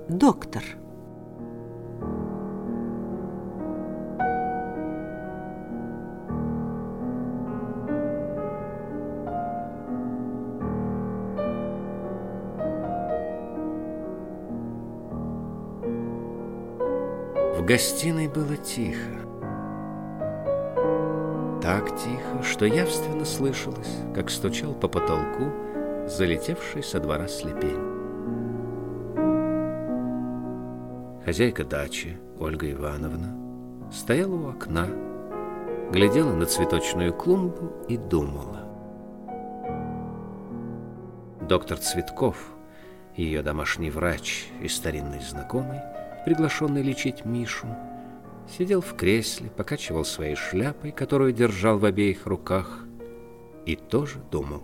доктор. В гостиной было тихо. Так тихо, что явственно слышалось, как стучал по потолку залетевший со двора слепень. Хозяйка дачи, Ольга Ивановна, стояла у окна, глядела на цветочную клумбу и думала. Доктор Цветков, ее домашний врач и старинный знакомый, приглашенный лечить Мишу, сидел в кресле, покачивал своей шляпой, которую держал в обеих руках, и тоже думал.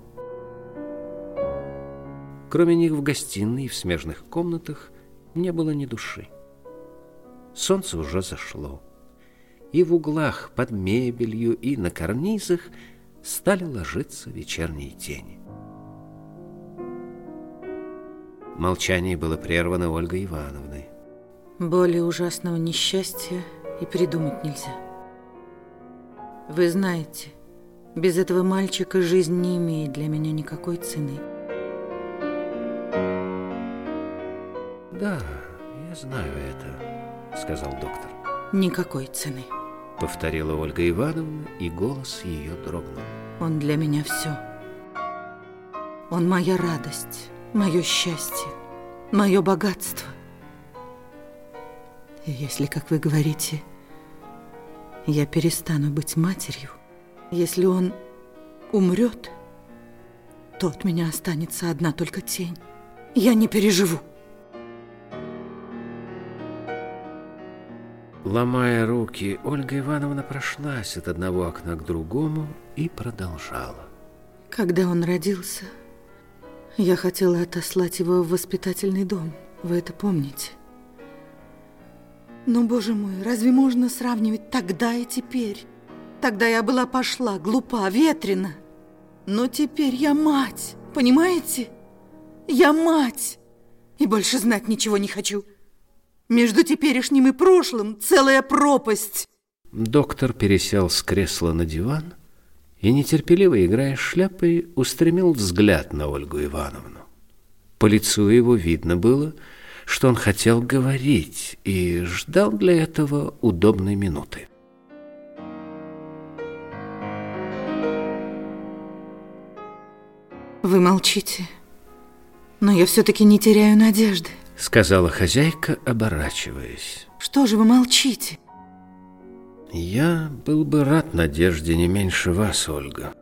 Кроме них в гостиной и в смежных комнатах не было ни души. Солнце уже зашло, и в углах под мебелью и на карнизах стали ложиться вечерние тени. Молчание было прервано Ольгой Ивановной. Более ужасного несчастья и придумать нельзя. Вы знаете, без этого мальчика жизнь не имеет для меня никакой цены. Да, я знаю это, сказал доктор. Никакой цены, Повторила Ольга Ивановна, и голос ее дрогнул. Он для меня все. Он моя радость, мое счастье, мое богатство. И если, как вы говорите, я перестану быть матерью, если он умрет, то от меня останется одна только тень. Я не переживу. Ломая руки, Ольга Ивановна прошлась от одного окна к другому и продолжала. Когда он родился, я хотела отослать его в воспитательный дом. Вы это помните? Но, боже мой, разве можно сравнивать тогда и теперь? Тогда я была пошла, глупа, ветрена. Но теперь я мать, понимаете? Я мать, и больше знать ничего не хочу. Между теперешним и прошлым целая пропасть. Доктор пересел с кресла на диван и, нетерпеливо играя шляпой, устремил взгляд на Ольгу Ивановну. По лицу его видно было, что он хотел говорить и ждал для этого удобной минуты. Вы молчите, но я все-таки не теряю надежды, сказала хозяйка, оборачиваясь. Что же вы молчите? Я был бы рад надежде не меньше вас, Ольга.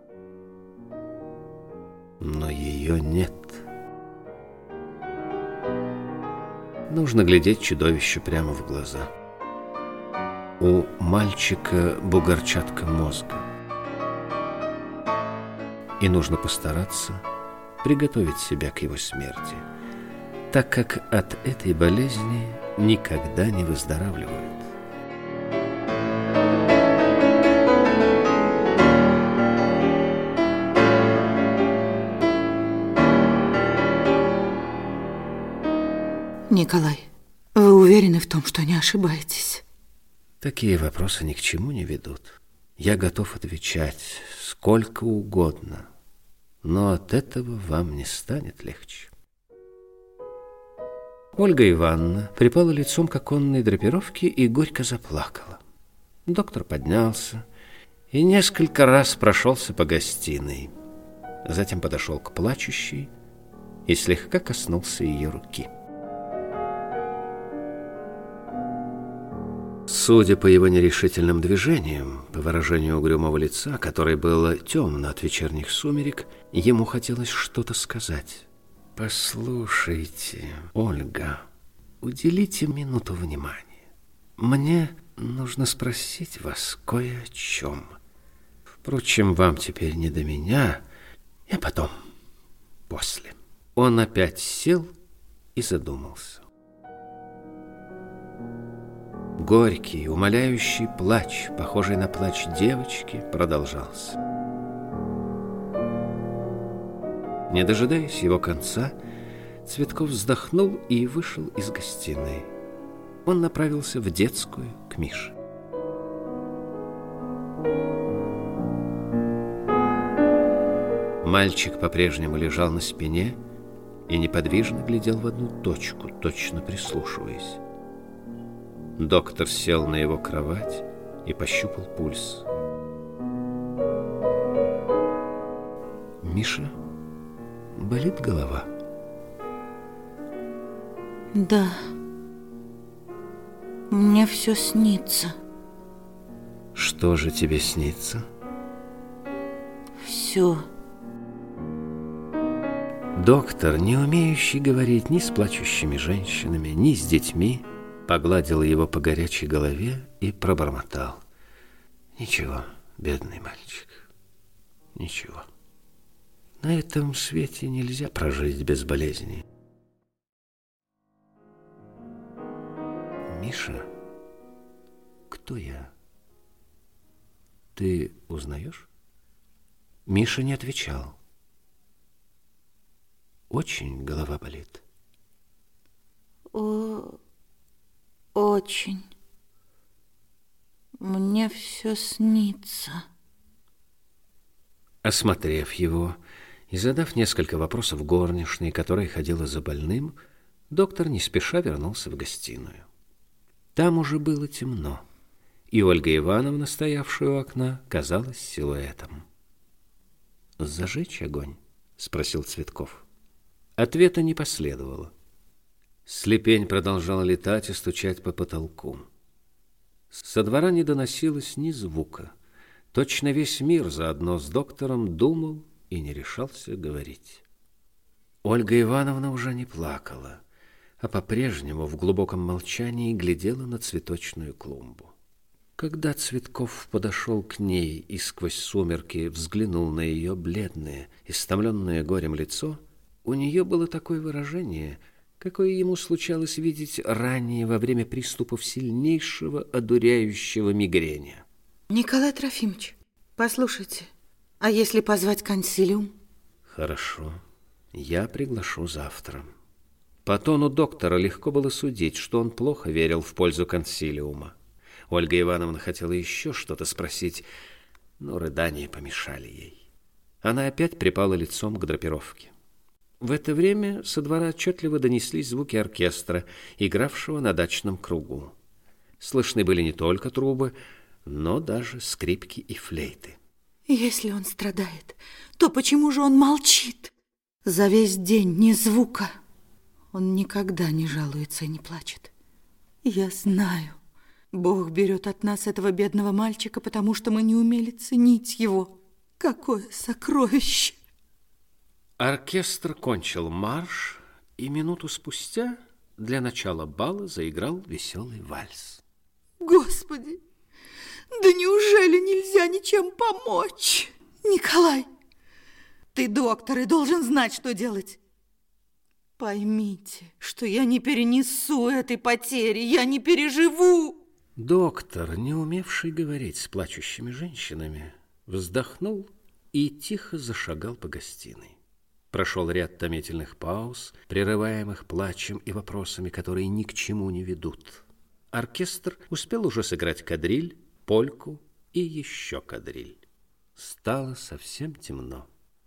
Но ее нет. Нужно глядеть чудовищу прямо в глаза. У мальчика бугорчатка мозга. И нужно постараться приготовить себя к его смерти, так как от этой болезни никогда не выздоравливают. Николай, вы уверены в том, что не ошибаетесь? Такие вопросы ни к чему не ведут. Я готов отвечать сколько угодно, но от этого вам не станет легче. Ольга Ивановна припала лицом к оконной драпировке и горько заплакала. Доктор поднялся и несколько раз прошелся по гостиной. Затем подошел к плачущей и слегка коснулся ее руки. Судя по его нерешительным движениям, по выражению угрюмого лица, которое было темно от вечерних сумерек, ему хотелось что-то сказать. «Послушайте, Ольга, уделите минуту внимания. Мне нужно спросить вас кое о чем. Впрочем, вам теперь не до меня, а потом, после». Он опять сел и задумался. Горький, умоляющий плач, похожий на плач девочки, продолжался. Не дожидаясь его конца, Цветков вздохнул и вышел из гостиной. Он направился в детскую к Мише. Мальчик по-прежнему лежал на спине и неподвижно глядел в одну точку, точно прислушиваясь. Доктор сел на его кровать и пощупал пульс. «Миша, болит голова?» Да. Мне все снится. Что же тебе снится? Все. Доктор, не умеющий говорить ни с плачущими женщинами, ни с детьми, погладил его по горячей голове и пробормотал: «Ничего, бедный мальчик, ничего. На этом свете нельзя прожить без болезни». «Миша, кто я? Ты узнаешь?» Миша не отвечал. «Очень голова болит?» Очень. Мне все снится». Осмотрев его и задав несколько вопросов горничной, которая ходила за больным, доктор не спеша вернулся в гостиную. Там уже было темно, и Ольга Ивановна, стоявшая у окна, казалась силуэтом. «Зажечь огонь?» — спросил Цветков. Ответа не последовало. Слепень продолжала летать и стучать по потолку. Со двора не доносилось ни звука. Точно весь мир заодно с доктором думал и не решался говорить. Ольга Ивановна уже не плакала, а по-прежнему в глубоком молчании глядела на цветочную клумбу. Когда Цветков подошел к ней и сквозь сумерки взглянул на ее бледное, истомленное горем лицо, у нее было такое выражение, какое ему случалось видеть ранее во время приступов сильнейшего одуряющего мигреня. Николай Трофимович, послушайте, а если позвать консилиум? Хорошо, я приглашу завтра. По тону доктора легко было судить, что он плохо верил в пользу консилиума. Ольга Ивановна хотела еще что-то спросить, но рыдания помешали ей. Она опять припала лицом к драпировке. В это время со двора отчетливо донеслись звуки оркестра, игравшего на дачном кругу. Слышны были не только трубы, но даже скрипки и флейты. Если он страдает, то почему же он молчит? За весь день ни звука. Он никогда не жалуется и не плачет. Я знаю, Бог берет от нас этого бедного мальчика, потому что мы не умели ценить его. Какое сокровище! Оркестр кончил марш, и минуту спустя для начала бала заиграл веселый вальс. Господи, да неужели нельзя ничем помочь? Николай, ты доктор и должен знать, что делать. Поймите, что я не перенесу этой потери, я не переживу. Доктор, не умевший говорить с плачущими женщинами, вздохнул и тихо зашагал по гостиной. Прошел ряд томительных пауз, прерываемых плачем и вопросами, которые ни к чему не ведут. Оркестр успел уже сыграть кадриль, польку и еще кадриль. Стало совсем темно.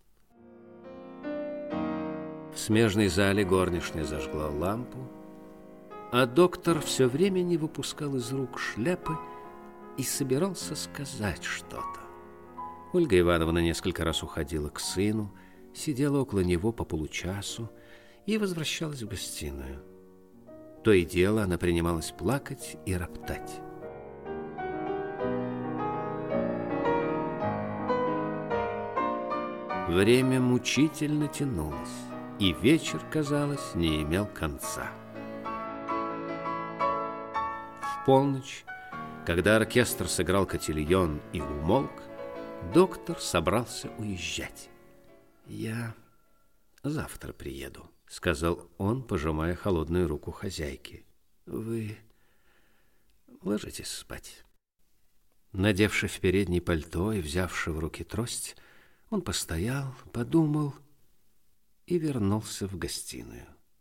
В смежной зале горничная зажгла лампу, а доктор все время не выпускал из рук шляпы и собирался сказать что-то. Ольга Ивановна несколько раз уходила к сыну, сидела около него по получасу и возвращалась в гостиную. То и дело она принималась плакать и роптать. Время мучительно тянулось, и вечер, казалось, не имел конца. В полночь, когда оркестр сыграл котильон и умолк, доктор собрался уезжать. «Я завтра приеду», — сказал он, пожимая холодную руку хозяйки. «Вы ложитесь спать». Надевши в переднее пальто и взявши в руки трость, он постоял, подумал и вернулся в гостиную.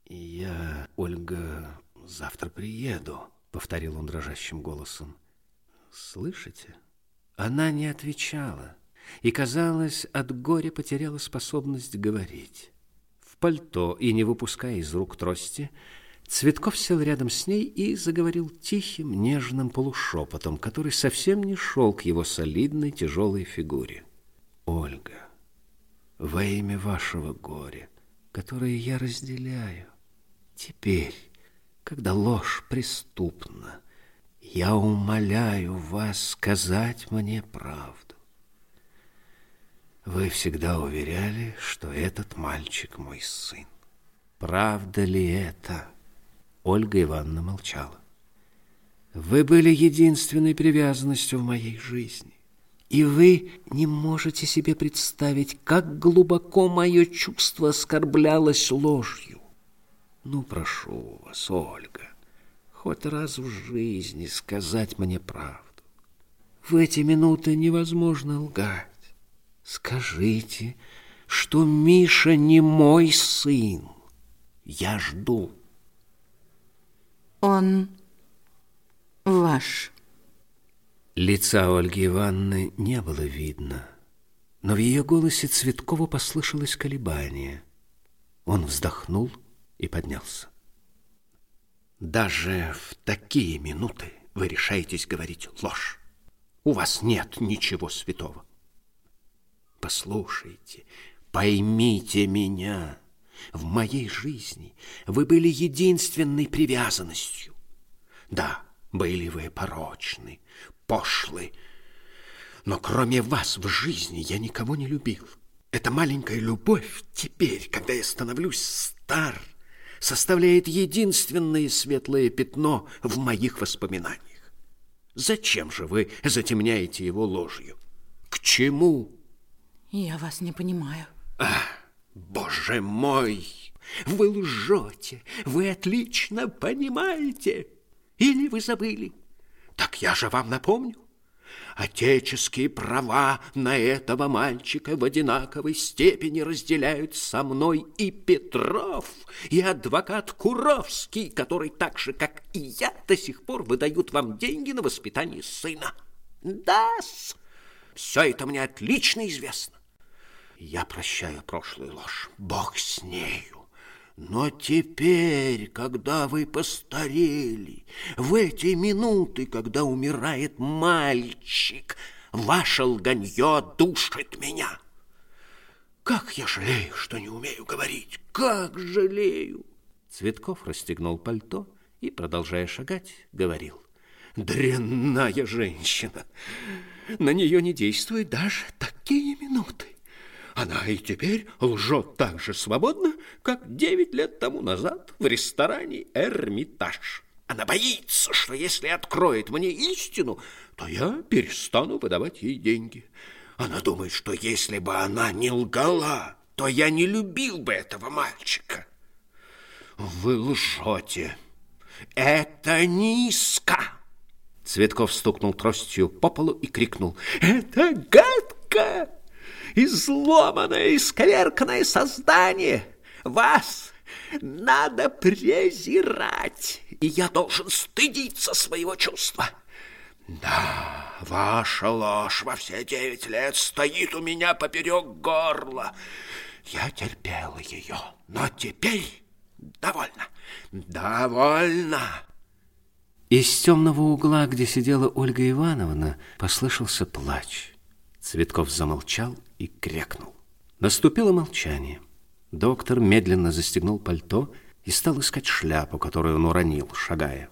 Я, Ольга, завтра приеду, повторил он дрожащим голосом. Слышите? Она не отвечала и, казалось, от горя потеряла способность говорить. В пальто и не выпуская из рук трости, Цветков сел рядом с ней и заговорил тихим, нежным полушепотом, который совсем не шел к его солидной, тяжелой фигуре. «Ольга, во имя вашего горя, которое я разделяю, теперь, когда ложь преступна, я умоляю вас сказать мне правду. Вы всегда уверяли, что этот мальчик мой сын. Правда ли это?» Ольга Ивановна молчала. «Вы были единственной привязанностью в моей жизни, и вы не можете себе представить, как глубоко мое чувство оскорблялось ложью. Ну, прошу вас, Ольга, хоть раз в жизни сказать мне правду. В эти минуты невозможно лгать. Скажите, что Миша не мой сын. Я жду». Он ваш. Лица Ольги Ивановны не было видно, но в ее голосе Цветкову послышалось колебание. Он вздохнул и поднялся. «Даже в такие минуты вы решаетесь говорить ложь. У вас нет ничего святого. Послушайте, поймите меня. В моей жизни вы были единственной привязанностью. Да, были вы порочны, пошлы, но кроме вас в жизни я никого не любил. Эта маленькая любовь теперь, когда я становлюсь стар, составляет единственное светлое пятно в моих воспоминаниях. Зачем же вы затемняете его ложью? К чему?» Я вас не понимаю. Боже мой, вы лжете, вы отлично понимаете. Или вы забыли? Так я же вам напомню. Отеческие права на этого мальчика в одинаковой степени разделяют со мной и Петров, и адвокат Куровский, который так же, как и я, до сих пор выдают вам деньги на воспитание сына. Да-с, все это мне отлично известно. Я прощаю прошлую ложь, Бог с нею. Но теперь, когда вы постарели, в эти минуты, когда умирает мальчик, ваше лганье душит меня. Как я жалею, что не умею говорить, как жалею. Цветков расстегнул пальто и, продолжая шагать, говорил: «Дрянная женщина, на нее не действуют даже такие минуты. Она и теперь лжет так же свободно, как 9 лет тому назад в ресторане «Эрмитаж». Она боится, что если откроет мне истину, то я перестану выдавать ей деньги. Она думает, что если бы она не лгала, то я не любил бы этого мальчика. Вы лжете. Это низко. Цветков стукнул тростью по полу и крикнул: «Это гадко! Изломанное, исковерканное создание! Вас надо презирать, и я должен стыдиться своего чувства. Да, ваша ложь во все 9 лет стоит у меня поперек горла. Я терпела ее, но теперь довольно, довольно». Из темного угла, где сидела Ольга Ивановна, послышался плач. Цветков замолчал и крякнул. Наступило молчание. Доктор медленно застегнул пальто и стал искать шляпу, которую он уронил, шагая.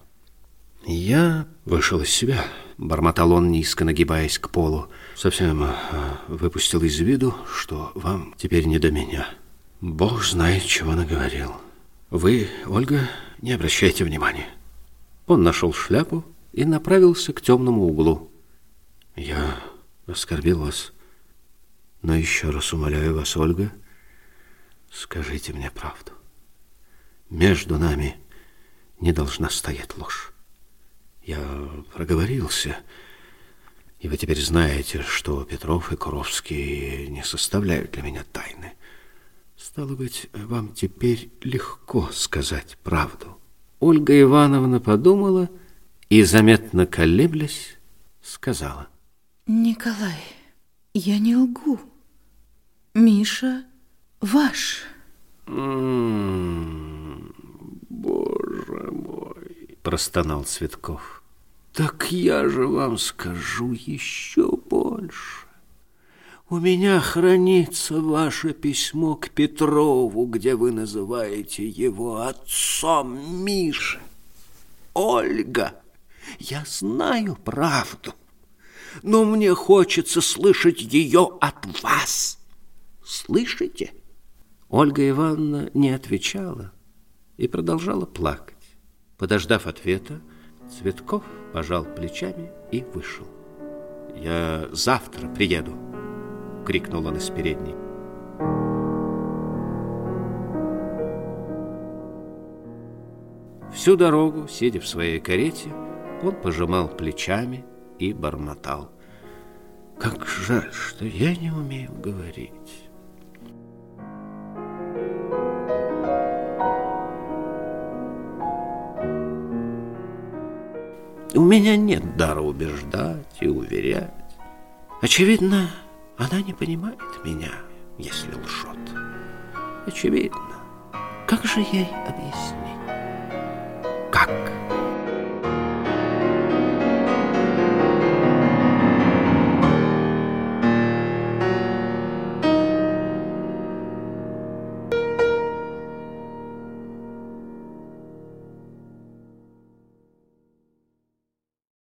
«Я вышел из себя», — бормотал он, низко нагибаясь к полу. «Совсем выпустил из виду, что вам теперь не до меня. Бог знает, чего наговорил. Вы, Ольга, не обращайте внимания». Он нашел шляпу и направился к темному углу. «Я оскорбил вас, но еще раз умоляю вас, Ольга, скажите мне правду. Между нами не должна стоять ложь. Я проговорился, и вы теперь знаете, что Петров и Куровский не составляют для меня тайны. С Стало быть, вам теперь легко сказать правду. Ольга Ивановна подумала и, заметно колеблясь, сказала. Николай, я не лгу. Миша ваш. Боже мой, простонал Цветков. Так я же вам скажу еще больше. У меня хранится ваше письмо к Петрову, где вы называете его отцом Миши. Ольга, я знаю правду, но мне хочется слышать ее от вас. Слышите? Ольга Ивановна не отвечала и продолжала плакать. Подождав ответа, Цветков пожал плечами и вышел. «Я завтра приеду», — крикнул он из передней. Всю дорогу, сидя в своей карете, он пожимал плечами и бормотал. «Как жаль, что я не умею говорить». У меня нет дара убеждать и уверять. Очевидно, она не понимает меня, если лжет. Очевидно. Как же ей объяснить? Как?